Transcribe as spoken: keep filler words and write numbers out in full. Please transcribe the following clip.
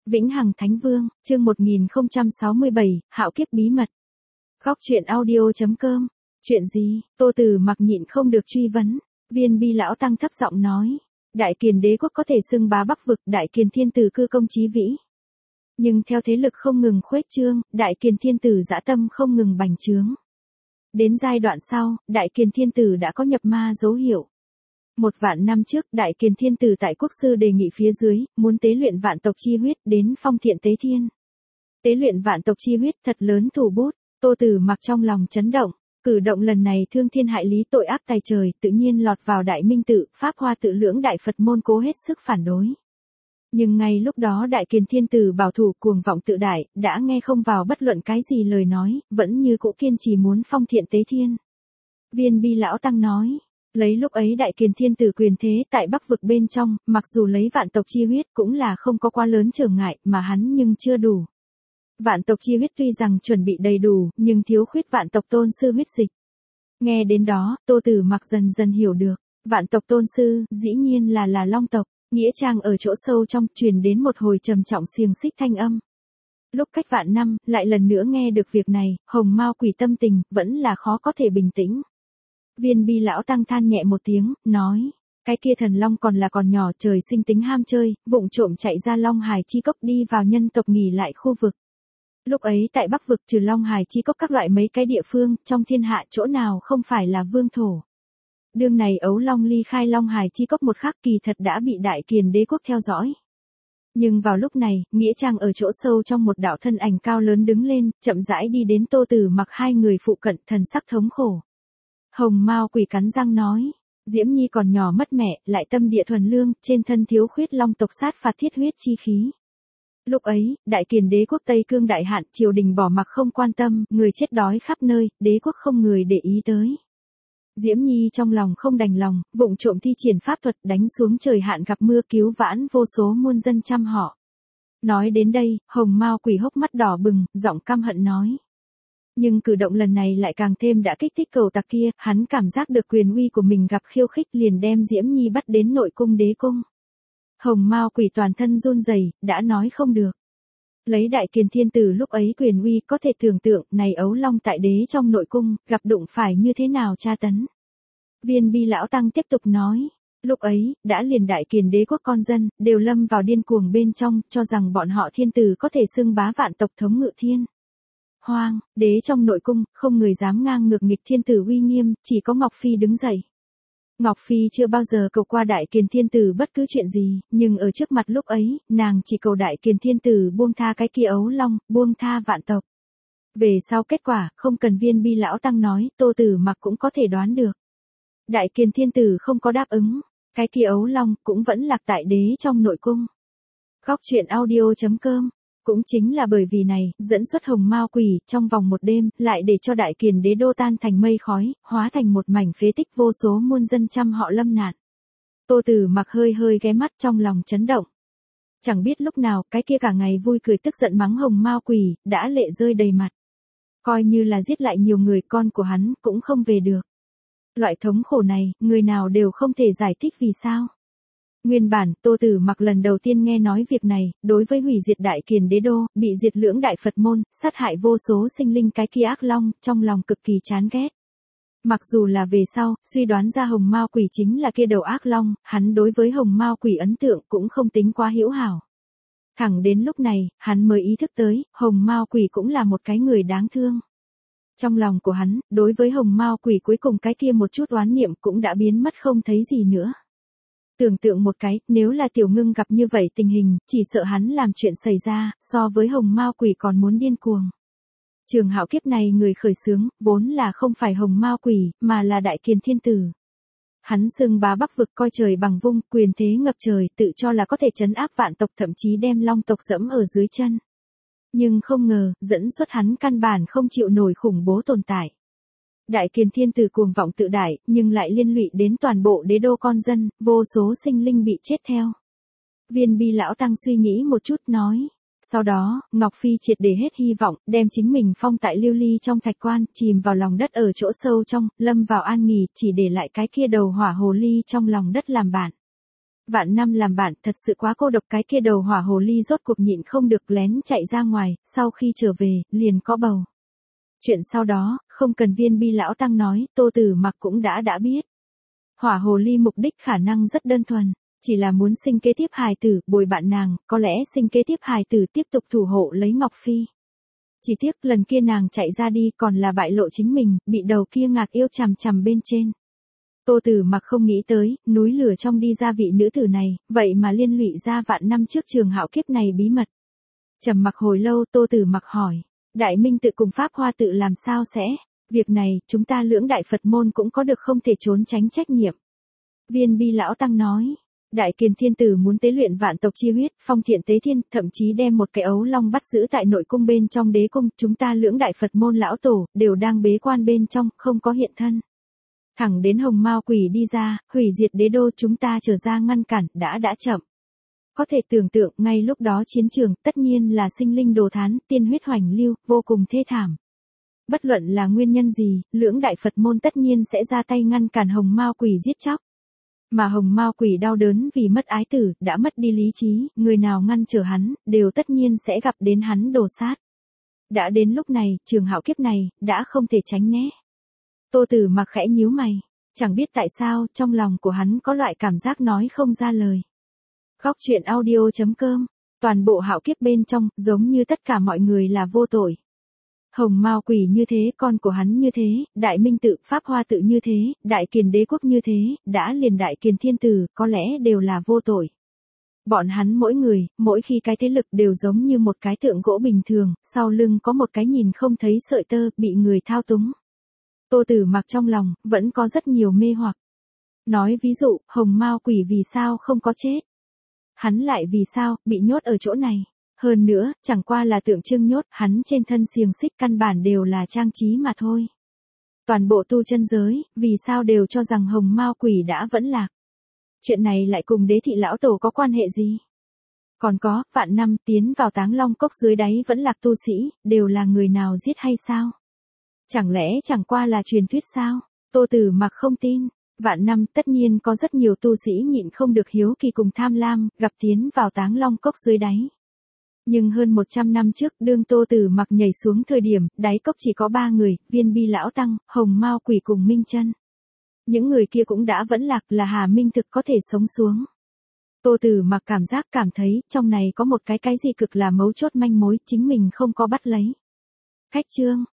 Vĩnh Hằng Thánh Vương, chương một nghìn không trăm sáu mươi bảy, Hạo Kiếp Bí Mật. Góc truyện audio.com. Chuyện gì? Tô Tử Mặc nhịn không được truy vấn. Viên Bi lão tăng thấp giọng nói. Đại Kiền đế quốc có thể xưng bá Bắc vực, Đại Kiền thiên tử cư công chí vĩ. Nhưng theo thế lực không ngừng khuếch trương, Đại Kiền thiên tử dã tâm không ngừng bành trướng. Đến giai đoạn sau, Đại Kiền thiên tử đã có nhập ma dấu hiệu. Một vạn năm trước, Đại Kiền thiên tử tại quốc sư đề nghị phía dưới, muốn tế luyện vạn tộc chi huyết đến phong thiện tế thiên. Tế luyện vạn tộc chi huyết thật lớn thủ bút, Tô Tử Mặc trong lòng chấn động. Cử động lần này thương thiên hại lý, tội ác tày trời, tự nhiên lọt vào Đại Minh tự, Pháp Hoa tự lưỡng đại Phật môn cố hết sức phản đối. Nhưng ngay lúc đó Đại Kiền thiên tử bảo thủ cuồng vọng tự đại, đã nghe không vào bất luận cái gì lời nói, vẫn như cũ kiên trì muốn phong thiện tế thiên. Viên Bi lão tăng nói. Lấy lúc ấy Đại Kiền thiên tử quyền thế tại Bắc vực bên trong, mặc dù lấy vạn tộc chi huyết cũng là không có quá lớn trở ngại, mà hắn nhưng chưa đủ. Vạn tộc chi huyết tuy rằng chuẩn bị đầy đủ, nhưng thiếu khuyết vạn tộc tôn sư huyết dịch. Nghe đến đó, Tô Tử Mặc dần dần hiểu được, vạn tộc tôn sư, dĩ nhiên là là Long tộc. Nghĩa trang ở chỗ sâu trong, truyền đến một hồi trầm trọng xiềng xích thanh âm. Lúc cách vạn năm, lại lần nữa nghe được việc này, Hồng Mao Quỷ tâm tình, vẫn là khó có thể bình tĩnh. Viên Bi lão tăng than nhẹ một tiếng, nói, cái kia thần long còn là còn nhỏ, trời sinh tính ham chơi, vụng trộm chạy ra Long Hải chi cốc đi vào nhân tộc nghỉ lại khu vực. Lúc ấy tại Bắc vực trừ Long Hải chi cốc các loại mấy cái địa phương, trong thiên hạ chỗ nào không phải là vương thổ. Đương này ấu long ly khai Long Hải chi cốc một khắc, kỳ thật đã bị Đại Kiền đế quốc theo dõi. Nhưng vào lúc này, nghĩa trang ở chỗ sâu trong một đạo thân ảnh cao lớn đứng lên, chậm rãi đi đến Tô Tử Mặc hai người phụ cận, thần sắc thống khổ. Hồng Mao Quỷ cắn răng nói, Diễm Nhi còn nhỏ mất mẹ, lại tâm địa thuần lương, trên thân thiếu khuyết long tộc sát phạt thiết huyết chi khí. Lúc ấy, Đại Kiền đế quốc Tây Cương đại hạn, triều đình bỏ mặc không quan tâm, người chết đói khắp nơi, đế quốc không người để ý tới. Diễm Nhi trong lòng không đành lòng, vụng trộm thi triển pháp thuật đánh xuống trời hạn gặp mưa, cứu vãn vô số muôn dân trăm họ. Nói đến đây, Hồng Mao Quỷ hốc mắt đỏ bừng, giọng căm hận nói. Nhưng cử động lần này lại càng thêm đã kích thích cầu tặc kia, hắn cảm giác được quyền uy của mình gặp khiêu khích, liền đem Diễm Nhi bắt đến nội cung đế cung. Hồng Mao Quỷ toàn thân run rẩy, đã nói không được. Lấy Đại Kiền thiên tử lúc ấy quyền uy, có thể tưởng tượng, này ấu long tại đế trong nội cung, gặp đụng phải như thế nào tra tấn. Viên Bi lão tăng tiếp tục nói, lúc ấy, đã liền Đại Kiền đế quốc con dân, đều lâm vào điên cuồng bên trong, cho rằng bọn họ thiên tử có thể xưng bá vạn tộc thống ngự thiên. Hoang, đế trong nội cung, không người dám ngang ngược nghịch thiên tử uy nghiêm, chỉ có Ngọc Phi đứng dậy. Ngọc Phi chưa bao giờ cầu qua Đại Kiền thiên tử bất cứ chuyện gì, nhưng ở trước mặt lúc ấy, nàng chỉ cầu Đại Kiền thiên tử buông tha cái kia ấu long, buông tha vạn tộc. Về sau kết quả, không cần Viên Bi lão tăng nói, Tô Tử Mặc cũng có thể đoán được. Đại Kiền thiên tử không có đáp ứng, cái kia ấu long cũng vẫn lạc tại đế trong nội cung. Góc truyện audio.com. Cũng chính là bởi vì này, dẫn xuất Hồng Mao Quỷ, trong vòng một đêm, lại để cho Đại Kiền đế đô tan thành mây khói, hóa thành một mảnh phế tích, vô số muôn dân trăm họ lâm nạn. Tô Tử Mặc hơi hơi ghé mắt, trong lòng chấn động. Chẳng biết lúc nào, cái kia cả ngày vui cười tức giận mắng Hồng Mao Quỷ, đã lệ rơi đầy mặt. Coi như là giết lại nhiều người, con của hắn, cũng không về được. Loại thống khổ này, người nào đều không thể giải thích vì sao. Nguyên bản, Tô Tử Mặc lần đầu tiên nghe nói việc này, đối với hủy diệt Đại Kiền đế đô, bị diệt lưỡng đại Phật môn, sát hại vô số sinh linh cái kia ác long, trong lòng cực kỳ chán ghét. Mặc dù là về sau, suy đoán ra Hồng Mao Quỷ chính là kia đầu ác long, hắn đối với Hồng Mao Quỷ ấn tượng cũng không tính quá hữu hảo. Thẳng đến lúc này, hắn mới ý thức tới, Hồng Mao Quỷ cũng là một cái người đáng thương. Trong lòng của hắn, đối với Hồng Mao Quỷ cuối cùng cái kia một chút oán niệm cũng đã biến mất không thấy gì nữa. Tưởng tượng một cái, nếu là Tiểu Ngưng gặp như vậy tình hình, chỉ sợ hắn làm chuyện xảy ra, so với Hồng Mao Quỷ còn muốn điên cuồng. Trường hạo kiếp này người khởi xướng, vốn là không phải Hồng Mao Quỷ, mà là Đại Kiền thiên tử. Hắn xưng bá Bắc vực, coi trời bằng vung, quyền thế ngập trời, tự cho là có thể trấn áp vạn tộc, thậm chí đem long tộc dẫm ở dưới chân. Nhưng không ngờ, dẫn xuất hắn căn bản không chịu nổi khủng bố tồn tại. Đại Kiền thiên tử cuồng vọng tự đại, nhưng lại liên lụy đến toàn bộ đế đô con dân, vô số sinh linh bị chết theo. Viên Bi lão tăng suy nghĩ một chút nói. Sau đó, Ngọc Phi triệt để hết hy vọng, đem chính mình phong tại lưu ly trong thạch quan, chìm vào lòng đất ở chỗ sâu trong, lâm vào an nghỉ, chỉ để lại cái kia đầu hỏa hồ ly trong lòng đất làm bạn. Vạn năm làm bạn thật sự quá cô độc, cái kia đầu hỏa hồ ly rốt cuộc nhịn không được lén chạy ra ngoài, sau khi trở về, liền có bầu. Chuyện sau đó, không cần Viên Bi lão tăng nói, Tô Tử Mặc cũng đã đã biết. Hỏa hồ ly mục đích khả năng rất đơn thuần, chỉ là muốn sinh kế tiếp hài tử, bồi bạn nàng, có lẽ sinh kế tiếp hài tử tiếp tục thủ hộ lấy Ngọc Phi. Chỉ tiếc lần kia nàng chạy ra đi còn là bại lộ chính mình, bị đầu kia ngạc yêu chằm chằm bên trên. Tô Tử Mặc không nghĩ tới, núi lửa trong đi ra vị nữ tử này, vậy mà liên lụy ra vạn năm trước trường hạo kiếp này bí mật. Trầm mặc hồi lâu, Tô Tử Mặc hỏi, Đại Minh tự cùng Pháp Hoa tự làm sao sẽ? Việc này, chúng ta lưỡng đại Phật môn cũng có được không thể trốn tránh trách nhiệm. Viên Bi lão tăng nói, Đại Kiền Thiên Tử muốn tế luyện vạn tộc chi huyết, phong thiện tế thiên, thậm chí đem một cái ấu long bắt giữ tại nội cung bên trong đế cung, chúng ta lưỡng đại Phật môn lão tổ, đều đang bế quan bên trong, không có hiện thân. Thẳng đến hồng mao quỷ đi ra, hủy diệt đế đô, chúng ta trở ra ngăn cản, đã đã chậm. Có thể tưởng tượng, ngay lúc đó chiến trường, tất nhiên là sinh linh đồ thán, tiên huyết hoành lưu, vô cùng thê thảm. Bất luận là nguyên nhân gì, lưỡng đại Phật môn tất nhiên sẽ ra tay ngăn cản hồng mao quỷ giết chóc. Mà hồng mao quỷ đau đớn vì mất ái tử, đã mất đi lý trí, người nào ngăn trở hắn, đều tất nhiên sẽ gặp đến hắn đồ sát. Đã đến lúc này, trường hạo kiếp này, đã không thể tránh né. Tô Tử Mặc khẽ nhíu mày, chẳng biết tại sao, trong lòng của hắn có loại cảm giác nói không ra lời. Góc truyện audio chấm com, toàn bộ hạo kiếp bên trong, giống như tất cả mọi người là vô tội. Hồng mao quỷ như thế, con của hắn như thế, Đại Minh tự, Pháp Hoa tự như thế, Đại Kiền đế quốc như thế, đã liền Đại Kiền Thiên Tử, có lẽ đều là vô tội. Bọn hắn mỗi người, mỗi khi cái thế lực đều giống như một cái tượng gỗ bình thường, sau lưng có một cái nhìn không thấy sợi tơ, bị người thao túng. Tô Tử Mặc trong lòng, vẫn có rất nhiều mê hoặc. Nói ví dụ, hồng mao quỷ vì sao không có chết? Hắn lại vì sao, bị nhốt ở chỗ này? Hơn nữa, chẳng qua là tượng trưng nhốt, hắn trên thân xiềng xích căn bản đều là trang trí mà thôi. Toàn bộ tu chân giới, vì sao đều cho rằng hồng mao quỷ đã vẫn lạc? Chuyện này lại cùng đế thị lão tổ có quan hệ gì? Còn có, vạn năm tiến vào Táng Long cốc dưới đáy vẫn lạc tu sĩ, đều là người nào giết hay sao? Chẳng lẽ chẳng qua là truyền thuyết sao? Tô Tử Mặc không tin. Vạn năm tất nhiên có rất nhiều tu sĩ nhịn không được hiếu kỳ cùng tham lam, gặp tiến vào Táng Long cốc dưới đáy. Nhưng hơn một trăm năm trước, đương Tô Tử Mặc nhảy xuống thời điểm, đáy cốc chỉ có ba người, Viên Bi lão tăng, hồng mao quỷ cùng Minh Chân. Những người kia cũng đã vẫn lạc, là Hà Minh thực có thể sống xuống. Tô Tử Mặc cảm giác cảm thấy, trong này có một cái cái gì cực là mấu chốt manh mối, chính mình không có bắt lấy. Khách chương.